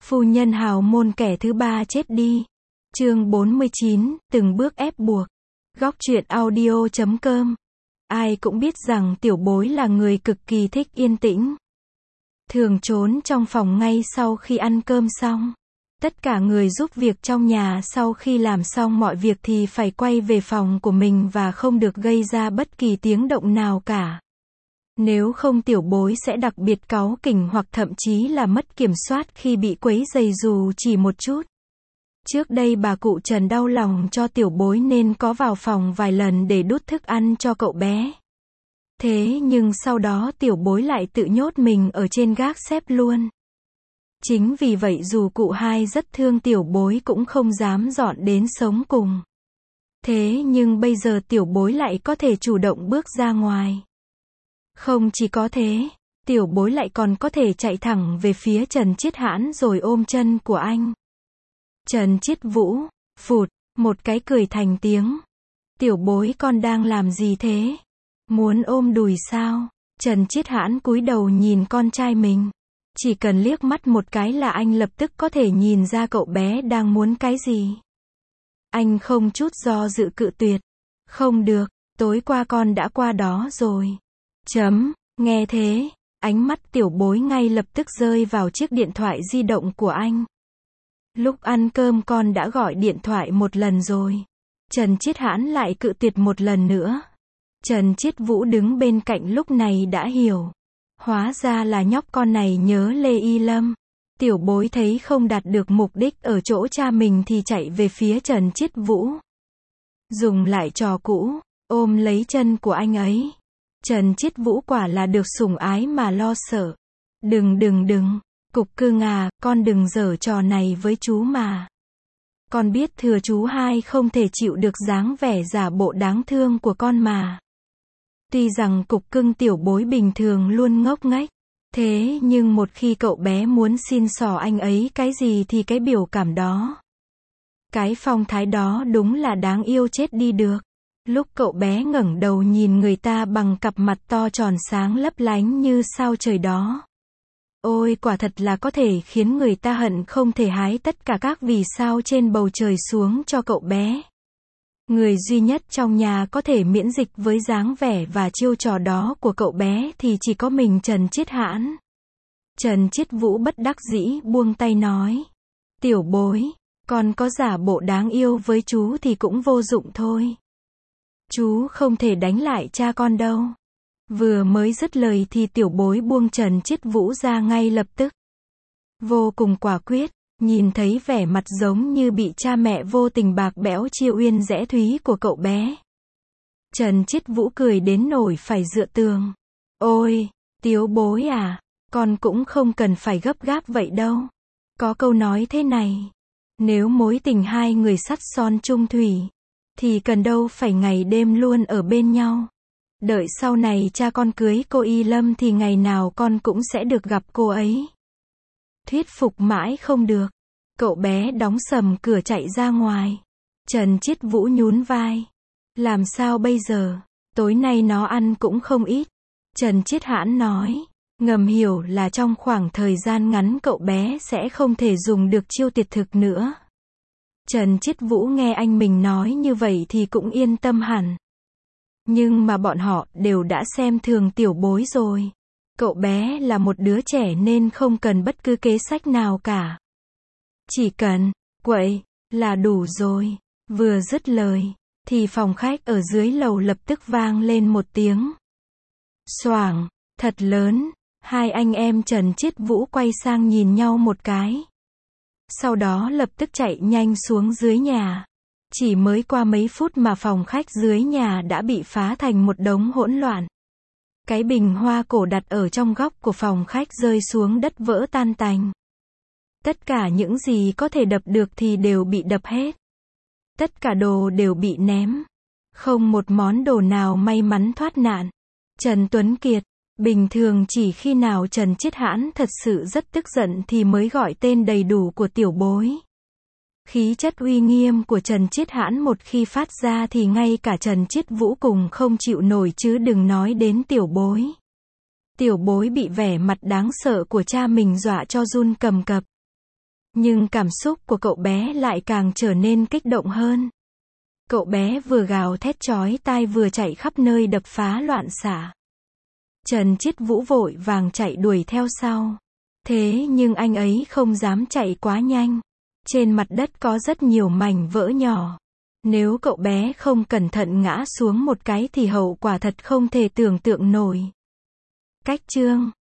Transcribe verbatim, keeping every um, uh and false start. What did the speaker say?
Phu nhân hào môn kẻ thứ ba chết đi. Chương bốn mươi chín, từng bước ép buộc. Góc truyện audio chấm com. Ai cũng biết rằng tiểu bối là người cực kỳ thích yên tĩnh. Thường trốn trong phòng ngay sau khi ăn cơm xong. Tất cả người giúp việc trong nhà sau khi làm xong mọi việc thì phải quay về phòng của mình và không được gây ra bất kỳ tiếng động nào cả. Nếu không tiểu bối sẽ đặc biệt cáu kỉnh hoặc thậm chí là mất kiểm soát khi bị quấy rầy dù chỉ một chút. Trước đây bà cụ Trần đau lòng cho tiểu bối nên có vào phòng vài lần để đút thức ăn cho cậu bé. Thế nhưng sau đó tiểu bối lại tự nhốt mình ở trên gác xếp luôn. Chính vì vậy dù cụ hai rất thương tiểu bối cũng không dám dọn đến sống cùng. Thế nhưng bây giờ tiểu bối lại có thể chủ động bước ra ngoài. Không chỉ có thế, tiểu bối lại còn có thể chạy thẳng về phía Trần Chiết Hãn rồi ôm chân của anh. Trần Chiết Vũ, phụt, một cái cười thành tiếng. Tiểu bối con đang làm gì thế? Muốn ôm đùi sao? Trần Chiết Hãn cúi đầu nhìn con trai mình. Chỉ cần liếc mắt một cái là anh lập tức có thể nhìn ra cậu bé đang muốn cái gì. Anh không chút do dự cự tuyệt. Không được, tối qua con đã qua đó rồi. Chấm, nghe thế, ánh mắt tiểu bối ngay lập tức rơi vào chiếc điện thoại di động của anh. Lúc ăn cơm con đã gọi điện thoại một lần rồi. Trần Chiết Hãn lại cự tuyệt một lần nữa. Trần Chiết Vũ đứng bên cạnh lúc này đã hiểu. Hóa ra là nhóc con này nhớ Lê Y Lâm. Tiểu bối thấy không đạt được mục đích ở chỗ cha mình thì chạy về phía Trần Chiết Vũ. Dùng lại trò cũ, ôm lấy chân của anh ấy. Trần Chiết Vũ quả là được sủng ái mà lo sợ. Đừng đừng đừng, cục cưng à, con đừng giở trò này với chú mà. Con biết thừa chú hai không thể chịu được dáng vẻ giả bộ đáng thương của con mà. Tuy rằng cục cưng tiểu bối bình thường luôn ngốc nghếch, thế nhưng một khi cậu bé muốn xin xỏ anh ấy cái gì thì cái biểu cảm đó, cái phong thái đó đúng là đáng yêu chết đi được. Lúc cậu bé ngẩng đầu nhìn người ta bằng cặp mặt to tròn sáng lấp lánh như sao trời đó. Ôi quả thật là có thể khiến người ta hận không thể hái tất cả các vì sao trên bầu trời xuống cho cậu bé. Người duy nhất trong nhà có thể miễn dịch với dáng vẻ và chiêu trò đó của cậu bé thì chỉ có mình Trần Chiết Hãn. Trần Chiết Vũ bất đắc dĩ buông tay nói. Tiểu bối, con có giả bộ đáng yêu với chú thì cũng vô dụng thôi. Chú không thể đánh lại cha con đâu. Vừa mới dứt lời thì tiểu bối buông Trần Chiết Vũ ra ngay lập tức. Vô cùng quả quyết, nhìn thấy vẻ mặt giống như bị cha mẹ vô tình bạc bẽo chia uyên rẽ thúy của cậu bé. Trần Chiết Vũ cười đến nổi phải dựa tường. Ôi, tiểu bối à, con cũng không cần phải gấp gáp vậy đâu. Có câu nói thế này, nếu mối tình hai người sắt son chung thủy, thì cần đâu phải ngày đêm luôn ở bên nhau. Đợi sau này cha con cưới cô Y Lâm thì ngày nào con cũng sẽ được gặp cô ấy. Thuyết phục mãi không được. Cậu bé đóng sầm cửa chạy ra ngoài. Trần Chiết Vũ nhún vai. Làm sao bây giờ? Tối nay nó ăn cũng không ít. Trần Chiết Hãn nói. Ngầm hiểu là trong khoảng thời gian ngắn cậu bé sẽ không thể dùng được chiêu tuyệt thực nữa. Trần Chiết Vũ nghe anh mình nói như vậy thì cũng yên tâm hẳn. Nhưng mà bọn họ đều đã xem thường tiểu bối rồi. Cậu bé là một đứa trẻ nên không cần bất cứ kế sách nào cả. Chỉ cần, quậy, là đủ rồi. Vừa dứt lời, thì phòng khách ở dưới lầu lập tức vang lên một tiếng xoảng, thật lớn. Hai anh em Trần Chiết Vũ quay sang nhìn nhau một cái. Sau đó lập tức chạy nhanh xuống dưới nhà. Chỉ mới qua mấy phút mà phòng khách dưới nhà đã bị phá thành một đống hỗn loạn. Cái bình hoa cổ đặt ở trong góc của phòng khách rơi xuống đất vỡ tan tành. Tất cả những gì có thể đập được thì đều bị đập hết. Tất cả đồ đều bị ném. Không một món đồ nào may mắn thoát nạn. Trần Tuấn Kiệt, bình thường chỉ khi nào Trần Chiết Hãn thật sự rất tức giận thì mới gọi tên đầy đủ của tiểu bối. Khí chất uy nghiêm của Trần Chiết Hãn một khi phát ra thì ngay cả Trần Chiết Vũ cùng không chịu nổi chứ đừng nói đến tiểu bối. Tiểu bối bị vẻ mặt đáng sợ của cha mình dọa cho run cầm cập. Nhưng cảm xúc của cậu bé lại càng trở nên kích động hơn. Cậu bé vừa gào thét chói tai vừa chạy khắp nơi đập phá loạn xạ. Trần Chiết Vũ vội vàng chạy đuổi theo sau. Thế nhưng anh ấy không dám chạy quá nhanh. Trên mặt đất có rất nhiều mảnh vỡ nhỏ. Nếu cậu bé không cẩn thận ngã xuống một cái thì hậu quả thật không thể tưởng tượng nổi. Cách chương